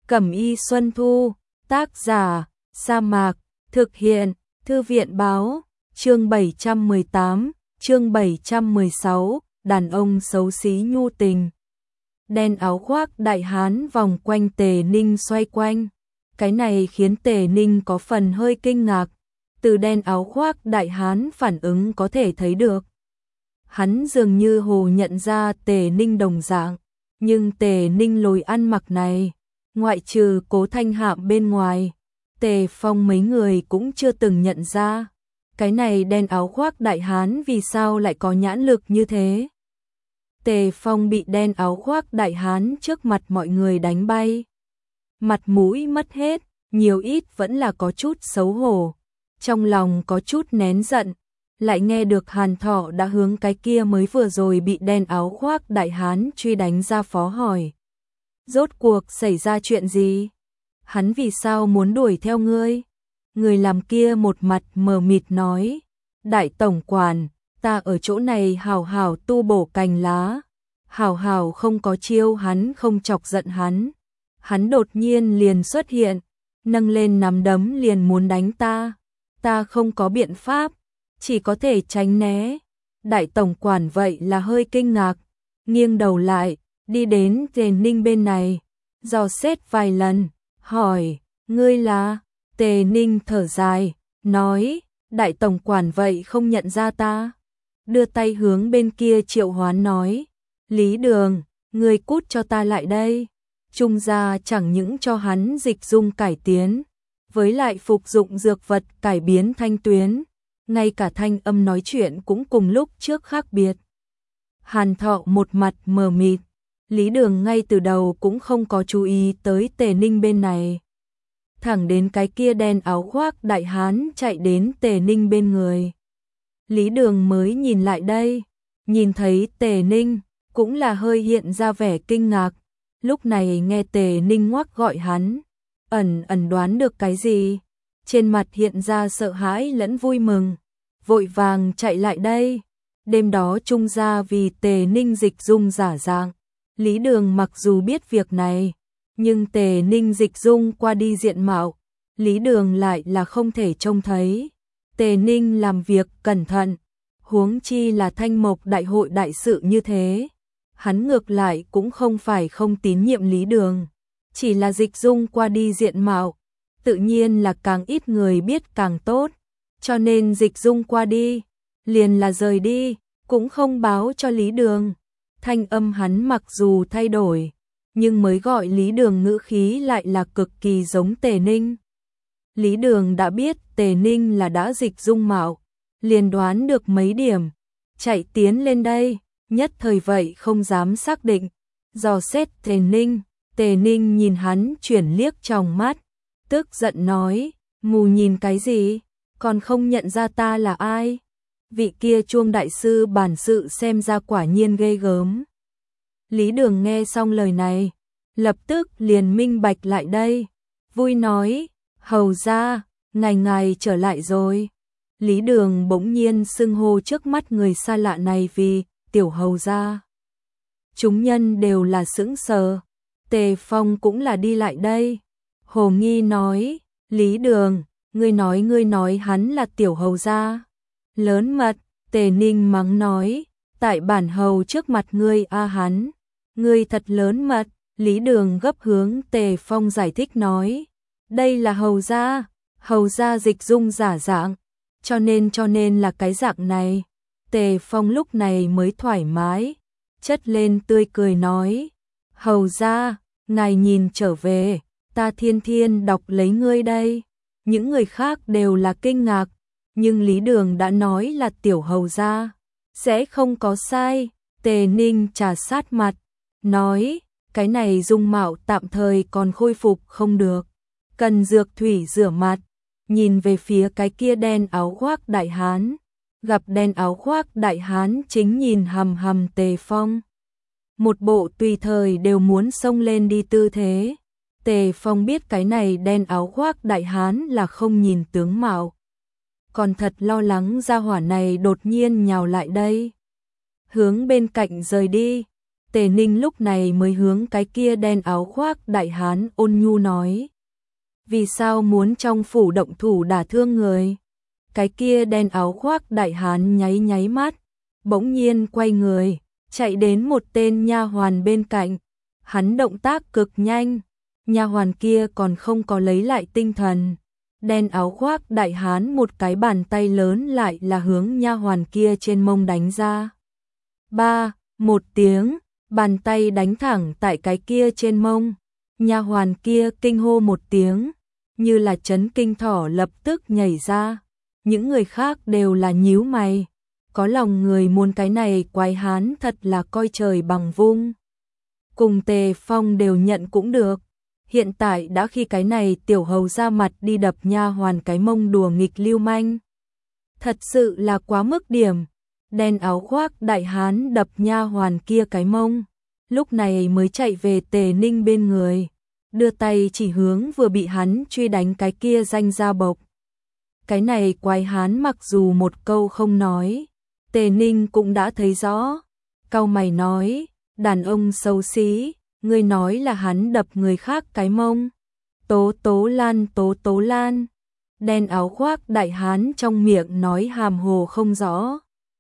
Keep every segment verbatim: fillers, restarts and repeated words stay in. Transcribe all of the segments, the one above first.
Cẩm y Xuân Thu, tác giả, Sa Mạc, thực hiện, Thư viện báo, chương bảy trăm mười tám, chương bảy trăm mười sáu, đàn ông xấu xí nhu tình. Đen áo khoác đại hán vòng quanh Tề Ninh xoay quanh. Cái này khiến Tề Ninh có phần hơi kinh ngạc. Từ đen áo khoác đại hán phản ứng có thể thấy được. Hắn dường như hồ nhận ra Tề Ninh đồng dạng. Nhưng Tề Ninh lối ăn mặc này, ngoại trừ Cố Thanh Hạm bên ngoài, Tề Phong mấy người cũng chưa từng nhận ra. Cái này đen áo khoác đại hán vì sao lại có nhãn lực như thế? Tề Phong bị đen áo khoác đại hán trước mặt mọi người đánh bay. Mặt mũi mất hết, nhiều ít vẫn là có chút xấu hổ. Trong lòng có chút nén giận, lại nghe được Hàn Thọ đã hướng cái kia mới vừa rồi bị đen áo khoác đại hán truy đánh ra phó hỏi. Rốt cuộc xảy ra chuyện gì? Hắn vì sao muốn đuổi theo ngươi? Người làm kia một mặt mờ mịt nói. Đại tổng quản, ta ở chỗ này hào hào tu bổ cành lá. Hào hào không có chiêu hắn không chọc giận hắn. Hắn đột nhiên liền xuất hiện, nâng lên nắm đấm liền muốn đánh ta. Ta không có biện pháp, chỉ có thể tránh né. Đại tổng quản vậy là hơi kinh ngạc, nghiêng đầu lại, đi đến Tề Ninh bên này, dò xét vài lần, hỏi, ngươi là? Tề Ninh thở dài, nói, đại tổng quản vậy không nhận ra ta. Đưa tay hướng bên kia triệu hoán nói, Lý Đường, ngươi cút cho ta lại đây. Trung gia chẳng những cho hắn dịch dung cải tiến, với lại phục dụng dược vật cải biến thanh tuyến, ngay cả thanh âm nói chuyện cũng cùng lúc trước khác biệt. Hàn Thọ một mặt mờ mịt, Lý Đường ngay từ đầu cũng không có chú ý tới Tề Ninh bên này. Thẳng đến cái kia đen áo khoác đại hán chạy đến Tề Ninh bên người. Lý Đường mới nhìn lại đây, nhìn thấy Tề Ninh, cũng là hơi hiện ra vẻ kinh ngạc. Lúc này nghe Tề Ninh ngoắc gọi hắn, ẩn ẩn đoán được cái gì, trên mặt hiện ra sợ hãi lẫn vui mừng, vội vàng chạy lại đây. Đêm đó Trung gia vì Tề Ninh dịch dung giả dạng, Lý Đường mặc dù biết việc này, nhưng Tề Ninh dịch dung qua đi diện mạo, Lý Đường lại là không thể trông thấy. Tề Ninh làm việc cẩn thận, huống chi là Thanh Mộc đại hội đại sự như thế. Hắn ngược lại cũng không phải không tín nhiệm Lý Đường, chỉ là dịch dung qua đi diện mạo, tự nhiên là càng ít người biết càng tốt, cho nên dịch dung qua đi, liền là rời đi, cũng không báo cho Lý Đường. Thanh âm hắn mặc dù thay đổi, nhưng mới gọi Lý Đường ngữ khí lại là cực kỳ giống Tề Ninh. Lý Đường đã biết Tề Ninh là đã dịch dung mạo, liền đoán được mấy điểm, chạy tiến lên đây. Nhất thời vậy không dám xác định, dò xét Tề Ninh. Tề Ninh nhìn hắn chuyển liếc trong mắt, tức giận nói, mù nhìn cái gì, còn không nhận ra ta là ai? Vị kia Chuông đại sư bản sự xem ra quả nhiên ghê gớm. Lý Đường nghe xong lời này, lập tức liền minh bạch lại đây, vui nói, hầu ra, ngài ngài trở lại rồi. Lý Đường bỗng nhiên xưng hô trước mắt người xa lạ này vì tiểu hầu gia. Chúng nhân đều là sững sờ. Tề Phong cũng là đi lại đây. Hồ Nghi nói, Lý Đường, ngươi nói ngươi nói hắn là tiểu hầu gia. Lớn mật. Tề Ninh mắng nói, tại bản hầu trước mặt ngươi a hắn, ngươi thật lớn mật. Lý Đường gấp hướng Tề Phong giải thích nói, đây là hầu gia, hầu gia dịch dung giả dạng, cho nên cho nên là cái dạng này. Tề Phong lúc này mới thoải mái, chất lên tươi cười nói, hầu ra, ngài nhìn trở về, ta thiên thiên đọc lấy ngươi đây. Những người khác đều là kinh ngạc, nhưng Lý Đường đã nói là tiểu hầu ra, sẽ không có sai. Tề Ninh trà sát mặt, nói, cái này dung mạo tạm thời còn khôi phục không được, cần dược thủy rửa mặt. Nhìn về phía cái kia đen áo khoác đại hán, gặp đen áo khoác đại hán chính nhìn hầm hầm Tề Phong. Một bộ tùy thời đều muốn xông lên đi tư thế. Tề Phong biết cái này đen áo khoác đại hán là không nhìn tướng mạo, còn thật lo lắng gia hỏa này đột nhiên nhào lại đây, hướng bên cạnh rời đi. Tề Ninh lúc này mới hướng cái kia đen áo khoác đại hán ôn nhu nói. Vì sao muốn trong phủ động thủ đả thương người? Cái kia đen áo khoác đại hán nháy nháy mắt, bỗng nhiên quay người, chạy đến một tên nha hoàn bên cạnh. Hắn động tác cực nhanh, nha hoàn kia còn không có lấy lại tinh thần. Đen áo khoác đại hán một cái bàn tay lớn lại là hướng nha hoàn kia trên mông đánh ra. Ba, một tiếng, bàn tay đánh thẳng tại cái kia trên mông. Nha hoàn kia kinh hô một tiếng, như là chấn kinh thỏ lập tức nhảy ra. Những người khác đều là nhíu mày, có lòng người muốn cái này quái hán thật là coi trời bằng vung. Cùng Tề Phong đều nhận cũng được. Hiện tại đã khi cái này tiểu hầu ra mặt đi đập nha hoàn cái mông đùa nghịch lưu manh. Thật sự là quá mức điểm. Đen áo khoác đại hán đập nha hoàn kia cái mông, lúc này mới chạy về Tề Ninh bên người, đưa tay chỉ hướng vừa bị hắn truy đánh cái kia danh ra bộc. Cái này quái hán mặc dù một câu không nói, Tề Ninh cũng đã thấy rõ. Cau mày nói, đàn ông xấu xí, ngươi nói là hắn đập người khác cái mông. Tố Tố Lan, Tố Tố Lan. Đen áo khoác đại hán trong miệng nói hàm hồ không rõ.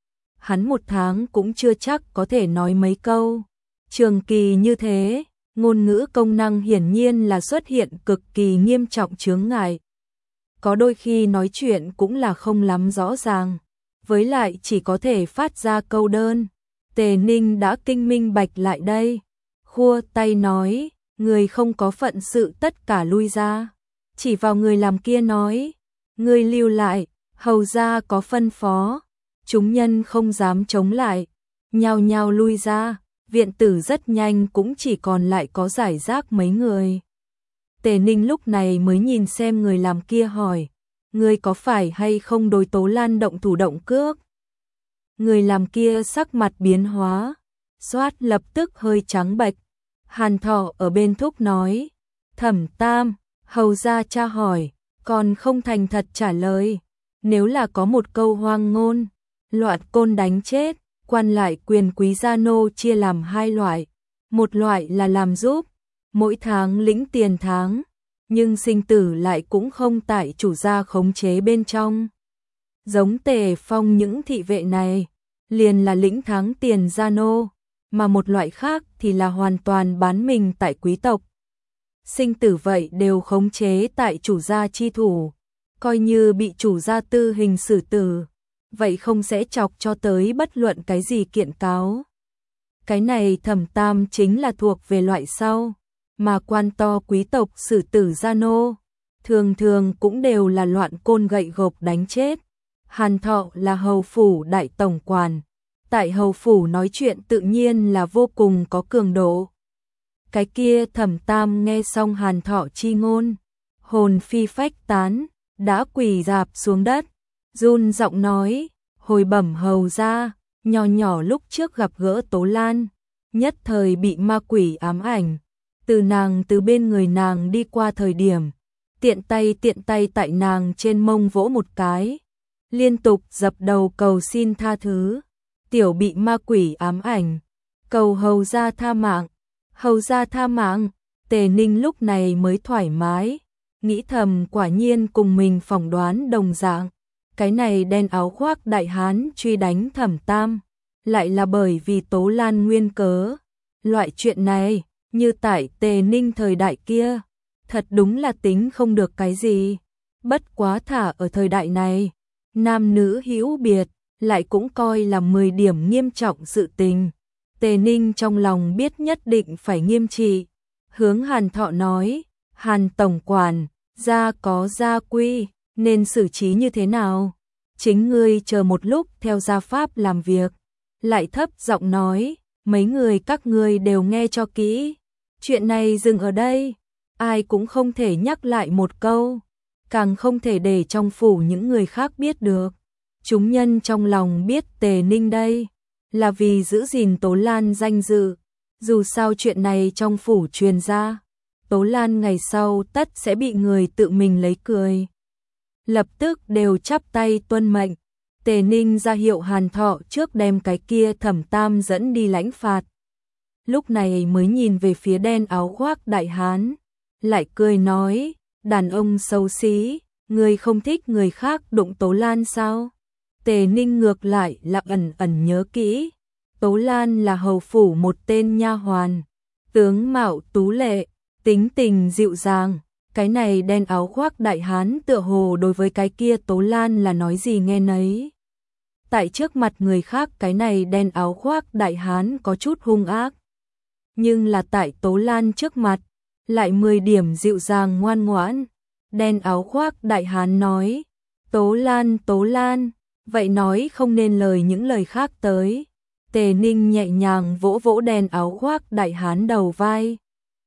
Hắn một tháng cũng chưa chắc có thể nói mấy câu. Trường kỳ như thế, ngôn ngữ công năng hiển nhiên là xuất hiện cực kỳ nghiêm trọng chướng ngại. Có đôi khi nói chuyện cũng là không lắm rõ ràng, với lại chỉ có thể phát ra câu đơn. Tề Ninh đã kinh minh bạch lại đây, khua tay nói, người không có phận sự tất cả lui ra. Chỉ vào người làm kia nói, người lưu lại, hầu ra có phân phó. Chúng nhân không dám chống lại, nhao nhao lui ra, viện tử rất nhanh cũng chỉ còn lại có giải rác mấy người. Tề Ninh lúc này mới nhìn xem người làm kia hỏi, người có phải hay không đối Tố Lan động thủ động cước? Người làm kia sắc mặt biến hóa, xoát lập tức hơi trắng bệch. Hàn Thọ ở bên thúc nói, Thẩm Tam, hầu ra tra hỏi, còn không thành thật trả lời. Nếu là có một câu hoang ngôn, loạn côn đánh chết. Quan lại quyền quý gia nô chia làm hai loại, một loại là làm giúp, mỗi tháng lĩnh tiền tháng, nhưng sinh tử lại cũng không tại chủ gia khống chế bên trong. Giống Tề Phong những thị vệ này, liền là lĩnh tháng tiền gia nô, mà một loại khác thì là hoàn toàn bán mình tại quý tộc. Sinh tử vậy đều khống chế tại chủ gia chi thủ, coi như bị chủ gia tư hình xử tử, vậy không sẽ chọc cho tới bất luận cái gì kiện cáo. Cái này Thẩm Tam chính là thuộc về loại sau, mà quan to quý tộc xử tử gia nô, thường thường cũng đều là loạn côn gậy gộc đánh chết. Hàn Thọ là hầu phủ đại tổng quản, tại hầu phủ nói chuyện tự nhiên là vô cùng có cường độ. Cái kia Thẩm Tam nghe xong Hàn Thọ chi ngôn, hồn phi phách tán, đã quỳ rạp xuống đất, run giọng nói, hồi bẩm hầu ra, nhỏ nhỏ lúc trước gặp gỡ Tố Lan, nhất thời bị ma quỷ ám ảnh, từ nàng từ bên người nàng đi qua thời điểm, tiện tay tiện tay tại nàng trên mông vỗ một cái, liên tục dập đầu cầu xin tha thứ, tiểu bị ma quỷ ám ảnh, cầu hầu ra tha mạng, hầu ra tha mạng. Tề Ninh lúc này mới thoải mái, nghĩ thầm quả nhiên cùng mình phỏng đoán đồng dạng. Cái này đen áo khoác đại hán truy đánh Thẩm Tam, lại là bởi vì Tố Lan nguyên cớ. Loại chuyện này, như tại Tề Ninh thời đại kia, thật đúng là tính không được cái gì. Bất quá thả ở thời đại này, nam nữ hữu biệt, lại cũng coi là mười điểm nghiêm trọng sự tình. Tề Ninh trong lòng biết nhất định phải nghiêm trị, hướng Hàn Thọ nói, Hàn tổng quản, gia có gia quy, nên xử trí như thế nào? Chính ngươi chờ một lúc theo gia pháp làm việc. Lại thấp giọng nói, mấy người các ngươi đều nghe cho kỹ. Chuyện này dừng ở đây, ai cũng không thể nhắc lại một câu, càng không thể để trong phủ những người khác biết được. Chúng nhân trong lòng biết Tề Ninh đây là vì giữ gìn Tố Lan danh dự, dù sao chuyện này trong phủ truyền ra, Tố Lan ngày sau tất sẽ bị người tự mình lấy cười. Lập tức đều chắp tay tuân mệnh. Tề Ninh ra hiệu Hàn Thọ trước đem cái kia Thẩm Tam dẫn đi lãnh phạt. lúc này mới nhìn về phía đen áo khoác đại hán, lại cười nói, đàn ông xấu xí, ngươi không thích người khác đụng Tố Lan sao? Tề Ninh ngược lại là ẩn ẩn nhớ kỹ, Tố Lan là hầu phủ một tên nha hoàn, tướng mạo tú lệ, tính tình dịu dàng, cái này đen áo khoác đại hán tựa hồ đối với cái kia Tố Lan là nói gì nghe nấy. Tại trước mặt người khác cái này đen áo khoác đại hán có chút hung ác, nhưng là tại Tố Lan trước mặt, lại mười điểm dịu dàng ngoan ngoãn. Đen áo khoác đại hán nói, Tố Lan, Tố Lan, vậy nói không nên lời những lời khác tới. Tề Ninh nhẹ nhàng vỗ vỗ đen áo khoác đại hán đầu vai.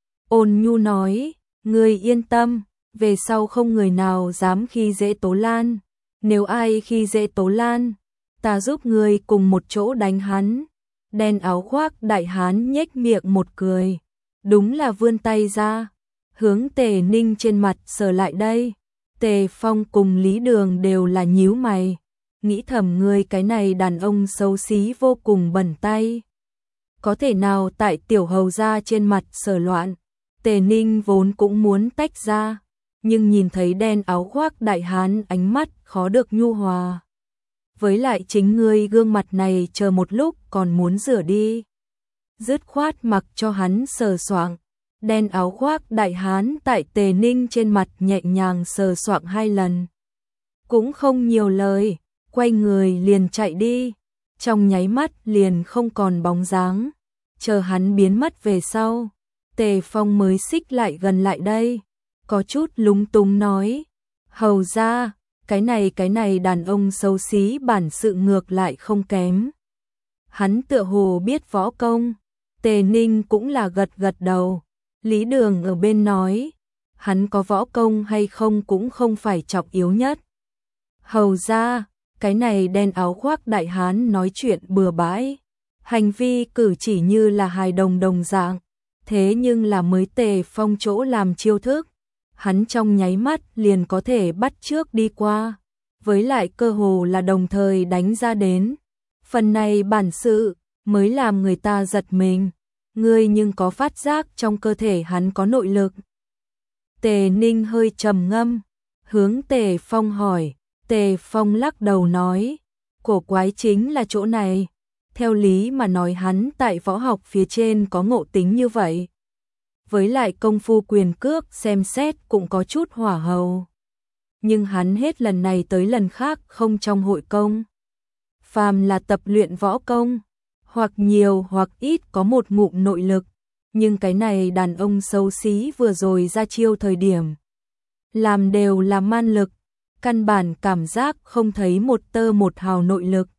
Ôn nhu nói, ngươi yên tâm, về sau không người nào dám khi dễ Tố Lan. Nếu ai khi dễ Tố Lan, ta giúp ngươi cùng một chỗ đánh hắn. Đen áo khoác đại hán nhếch miệng một cười, đúng là vươn tay ra, hướng Tề Ninh trên mặt sờ lại đây. Tề Phong cùng Lý Đường đều là nhíu mày, nghĩ thầm ngươi cái này đàn ông xấu xí vô cùng bẩn tay. Có thể nào tại tiểu hầu gia trên mặt sờ loạn. Tề Ninh vốn cũng muốn tách ra, nhưng nhìn thấy đen áo khoác đại hán ánh mắt khó được nhu hòa. Với lại chính ngươi gương mặt này chờ một lúc còn muốn rửa đi. Dứt khoát mặc cho hắn sờ soạng. Đen áo khoác đại hán tại Tề Ninh trên mặt nhẹ nhàng sờ soạng hai lần. Cũng không nhiều lời, quay người liền chạy đi. Trong nháy mắt liền không còn bóng dáng. Chờ hắn biến mất về sau, Tề Phong mới xích lại gần lại đây. Có chút lúng túng nói, hầu ra, cái này cái này đàn ông xấu xí bản sự ngược lại không kém. Hắn tựa hồ biết võ công. Tề Ninh cũng là gật gật đầu. Lý Đường ở bên nói, hắn có võ công hay không cũng không phải trọng yếu nhất. Hầu ra, cái này đen áo khoác đại hán nói chuyện bừa bãi, hành vi cử chỉ như là hài đồng đồng dạng, thế nhưng là mới Tề Phong chỗ làm chiêu thức, hắn trong nháy mắt liền có thể bắt trước đi qua, với lại cơ hồ là đồng thời đánh ra đến. Phần này bản sự mới làm người ta giật mình. Ngươi nhưng có phát giác trong cơ thể hắn có nội lực. Tề Ninh hơi trầm ngâm, hướng Tề Phong hỏi. Tề Phong lắc đầu nói, cổ quái chính là chỗ này. Theo lý mà nói hắn tại võ học phía trên có ngộ tính như vậy. Với lại công phu quyền cước xem xét cũng có chút hỏa hầu. Nhưng hắn hết lần này tới lần khác không trong hội công. Phàm là tập luyện võ công, hoặc nhiều hoặc ít có một ngụm nội lực, nhưng cái này đàn ông xấu xí vừa rồi ra chiêu thời điểm, làm đều là man lực, căn bản cảm giác không thấy một tơ một hào nội lực.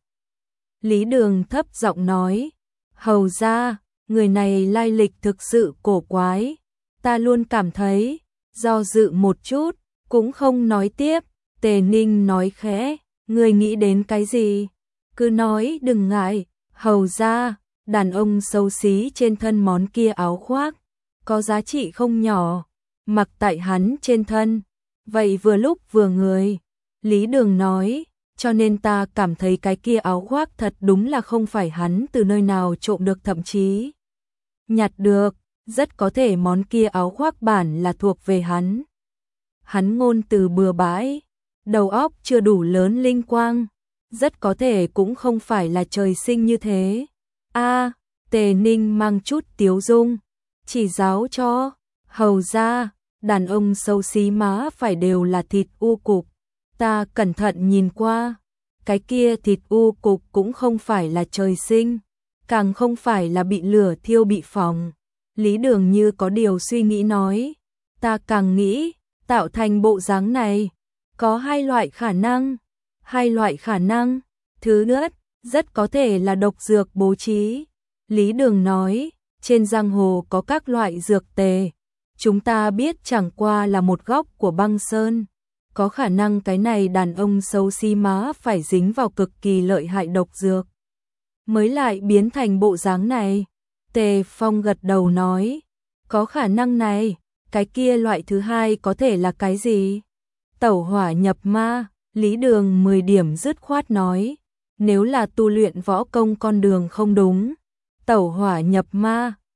Lý Đường thấp giọng nói, hầu ra, người này lai lịch thực sự cổ quái, ta luôn cảm thấy, do dự một chút, cũng không nói tiếp. Tề Ninh nói khẽ, người nghĩ đến cái gì? Cứ nói đừng ngại. Hầu ra, đàn ông xấu xí trên thân món kia áo khoác, có giá trị không nhỏ, mặc tại hắn trên thân, vậy vừa lúc vừa người. Lý Đường nói, cho nên ta cảm thấy cái kia áo khoác thật đúng là không phải hắn từ nơi nào trộm được, thậm chí nhặt được, rất có thể món kia áo khoác bản là thuộc về hắn. Hắn ngôn từ bừa bãi, đầu óc chưa đủ lớn linh quang. Rất có thể cũng không phải là trời sinh như thế. A, à, Tề Ninh mang chút tiếu dung, chỉ giáo cho, hầu ra, đàn ông xấu xí má phải đều là thịt u cục. Ta cẩn thận nhìn qua, cái kia thịt u cục cũng không phải là trời sinh, càng không phải là bị lửa thiêu bị phỏng. Lý Đường như có điều suy nghĩ nói, ta càng nghĩ, tạo thành bộ dáng này, có hai loại khả năng. Hai loại khả năng, thứ nhất, rất có thể là độc dược bố trí. Lý Đường nói, trên giang hồ có các loại dược tề, chúng ta biết chẳng qua là một góc của băng sơn. Có khả năng cái này đàn ông xấu xí má phải dính vào cực kỳ lợi hại độc dược, mới lại biến thành bộ dáng này. Tề Phong gật đầu nói, có khả năng này, cái kia loại thứ hai có thể là cái gì? Tẩu hỏa nhập ma. Lý Đường mười điểm dứt khoát nói, nếu là tu luyện võ công con đường không đúng, tẩu hỏa nhập ma,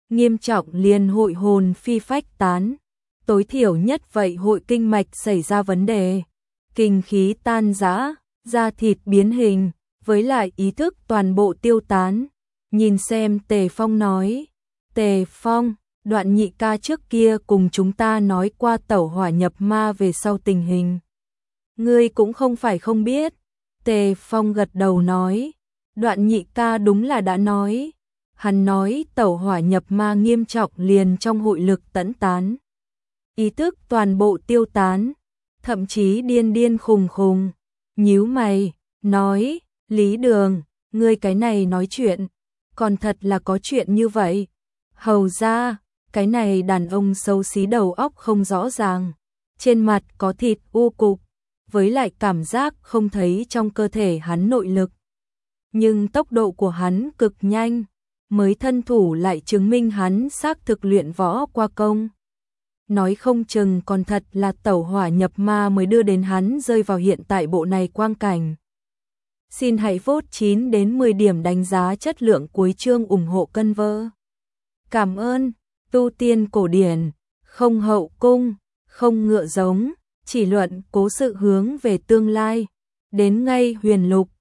nghiêm trọng liền hội hồn phi phách tán. Tối thiểu nhất vậy hội kinh mạch xảy ra vấn đề, kinh khí tan rã, da thịt biến hình, với lại ý thức toàn bộ tiêu tán. Nhìn xem Tề Phong nói, Tề Phong, Đoạn nhị ca trước kia cùng chúng ta nói qua tẩu hỏa nhập ma về sau tình hình. Ngươi cũng không phải không biết. Tề Phong gật đầu nói, Đoạn nhị ca đúng là đã nói. Hắn nói tẩu hỏa nhập ma nghiêm trọng liền trong hội lực tẫn tán. Ý thức toàn bộ tiêu tán, thậm chí điên điên khùng khùng. Nhíu mày, nói, Lý Đường, ngươi cái này nói chuyện, còn thật là có chuyện như vậy. Hầu ra, cái này đàn ông xấu xí đầu óc không rõ ràng, trên mặt có thịt u cục, với lại cảm giác không thấy trong cơ thể hắn nội lực. Nhưng tốc độ của hắn cực nhanh, mới thân thủ lại chứng minh hắn xác thực luyện võ qua công. Nói không chừng còn thật là tẩu hỏa nhập ma mới đưa đến hắn rơi vào hiện tại bộ này quang cảnh. Xin hãy vote chín đến mười điểm đánh giá chất lượng cuối chương ủng hộ cân vơ. Cảm ơn. Tu tiên cổ điển, không hậu cung, không ngựa giống, chỉ luận cố sự hướng về tương lai. Đến ngay huyền lục,